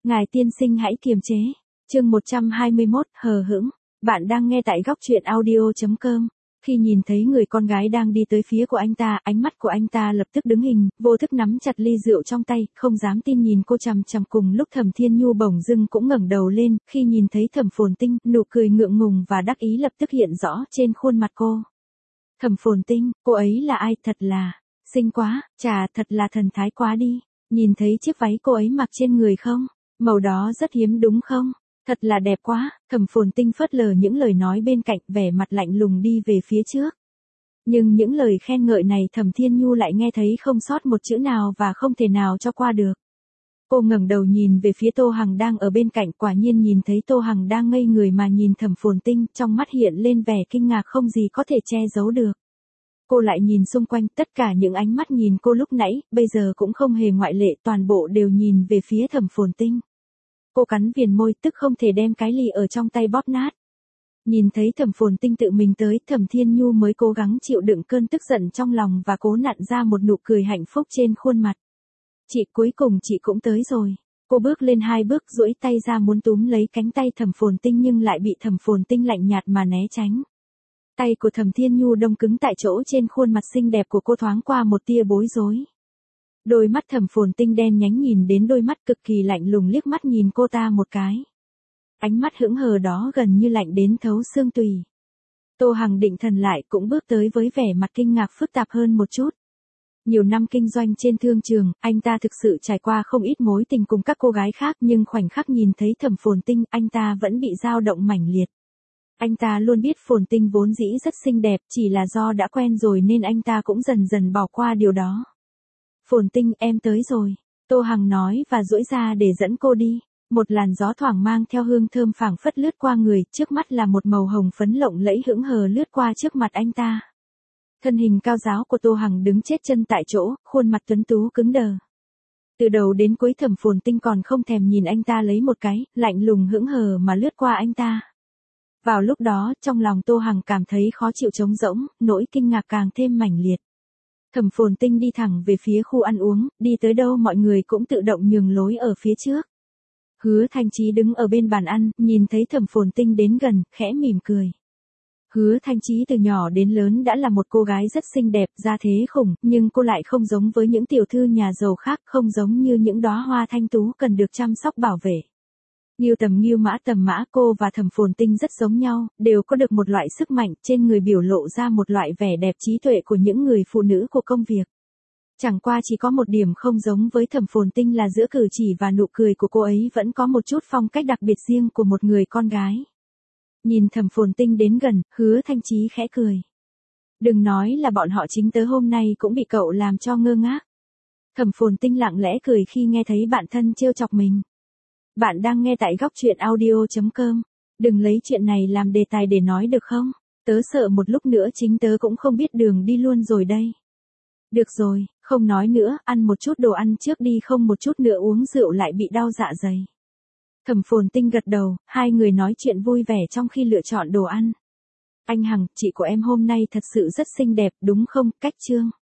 Ngài tiên sinh hãy kiềm chế. Chương 121, hờ hững. Bạn đang nghe tại góc truyện audio.com. Khi nhìn thấy người con gái đang đi tới phía của anh ta, ánh mắt của anh ta lập tức đứng hình, vô thức nắm chặt ly rượu trong tay, không dám tin nhìn cô chằm chằm. Cùng lúc Thẩm Thiên Nhu bỗng dưng cũng ngẩng đầu lên, khi nhìn thấy Thẩm Phồn Tinh, nụ cười ngượng ngùng và đắc ý lập tức hiện rõ trên khuôn mặt cô. Thẩm Phồn Tinh, cô ấy là ai? Thật là xinh quá, chà, thật là thần thái quá đi. Nhìn thấy chiếc váy cô ấy mặc trên người không? Màu đó rất hiếm đúng không? Thật là đẹp quá. Thẩm Phồn Tinh phớt lờ những lời nói bên cạnh, vẻ mặt lạnh lùng đi về phía trước. Nhưng những lời khen ngợi này Thẩm Thiên Nhu lại nghe thấy không sót một chữ nào và không thể nào cho qua được. Cô ngẩng đầu nhìn về phía Tô Hằng đang ở bên cạnh, quả nhiên nhìn thấy Tô Hằng đang ngây người mà nhìn Thẩm Phồn Tinh, trong mắt hiện lên vẻ kinh ngạc không gì có thể che giấu được. Cô lại nhìn xung quanh, tất cả những ánh mắt nhìn cô lúc nãy, bây giờ cũng không hề ngoại lệ, toàn bộ đều nhìn về phía Thẩm Phồn Tinh. Cô cắn viền môi, tức không thể đem cái ly ở trong tay bóp nát. Nhìn thấy Thẩm Phồn Tinh tự mình tới, Thẩm Thiên Nhu mới cố gắng chịu đựng cơn tức giận trong lòng và cố nặn ra một nụ cười hạnh phúc trên khuôn mặt. Chị, cuối cùng chị cũng tới rồi. Cô bước lên 2 bước, duỗi tay ra muốn túm lấy cánh tay Thẩm Phồn Tinh nhưng lại bị Thẩm Phồn Tinh lạnh nhạt mà né tránh. Tay của Thẩm Thiên Nhu đông cứng tại chỗ, trên khuôn mặt xinh đẹp của cô thoáng qua một tia bối rối. Đôi mắt Thẩm Phồn Tinh đen nhánh nhìn đến đôi mắt cực kỳ lạnh lùng liếc mắt nhìn cô ta một cái. Ánh mắt hững hờ đó gần như lạnh đến thấu xương tủy. Tô Hằng định thần lại cũng bước tới với vẻ mặt kinh ngạc phức tạp hơn một chút. Nhiều năm kinh doanh trên thương trường, anh ta thực sự trải qua không ít mối tình cùng các cô gái khác, nhưng khoảnh khắc nhìn thấy Thẩm Phồn Tinh, anh ta vẫn bị dao động mãnh liệt. Anh ta luôn biết Phồn Tinh vốn dĩ rất xinh đẹp, chỉ là do đã quen rồi nên anh ta cũng dần dần bỏ qua điều đó. Phồn Tinh, em tới rồi. Tô Hằng nói và duỗi ra để dẫn cô đi. Một làn gió thoảng mang theo hương thơm phảng phất lướt qua người, trước mắt là một màu hồng phấn lộng lẫy hững hờ lướt qua trước mặt anh ta. Thân hình cao ráo của Tô Hằng đứng chết chân tại chỗ, khuôn mặt tuấn tú cứng đờ. Từ đầu đến cuối Thẩm Phồn Tinh còn không thèm nhìn anh ta lấy một cái, lạnh lùng hững hờ mà lướt qua anh ta. Vào lúc đó, trong lòng Tô Hằng cảm thấy khó chịu trống rỗng, nỗi kinh ngạc càng thêm mãnh liệt. Thẩm Phồn Tinh đi thẳng về phía khu ăn uống, đi tới đâu mọi người cũng tự động nhường lối ở phía trước. Hứa Thanh Chí đứng ở bên bàn ăn, nhìn thấy Thẩm Phồn Tinh đến gần, khẽ mỉm cười. Hứa Thanh Chí từ nhỏ đến lớn đã là một cô gái rất xinh đẹp, gia thế khủng, nhưng cô lại không giống với những tiểu thư nhà giàu khác, không giống như những đóa hoa thanh tú cần được chăm sóc bảo vệ. Ngưu tầm mã, cô và Thẩm Phồn Tinh rất giống nhau, đều có được một loại sức mạnh, trên người biểu lộ ra một loại vẻ đẹp trí tuệ của những người phụ nữ của công việc. Chẳng qua chỉ có một điểm không giống với Thẩm Phồn Tinh là giữa cử chỉ và nụ cười của cô ấy vẫn có một chút phong cách đặc biệt riêng của một người con gái. Nhìn Thẩm Phồn Tinh đến gần, Hứa Thanh Chí khẽ cười. Đừng nói là bọn họ chính tớ hôm nay cũng bị cậu làm cho ngơ ngác. Thẩm Phồn Tinh lặng lẽ cười khi nghe thấy bạn thân trêu chọc mình. Bạn đang nghe tại góc truyện audio.com. Đừng lấy chuyện này làm đề tài để nói được không? Tớ sợ một lúc nữa chính tớ cũng không biết đường đi luôn rồi đây. Được rồi, không nói nữa, ăn một chút đồ ăn trước đi, không một chút nữa uống rượu lại bị đau dạ dày. Thẩm Phồn Tinh gật đầu, hai người nói chuyện vui vẻ trong khi lựa chọn đồ ăn. Anh Hằng, chị của em hôm nay thật sự rất xinh đẹp đúng không? Cách Trương.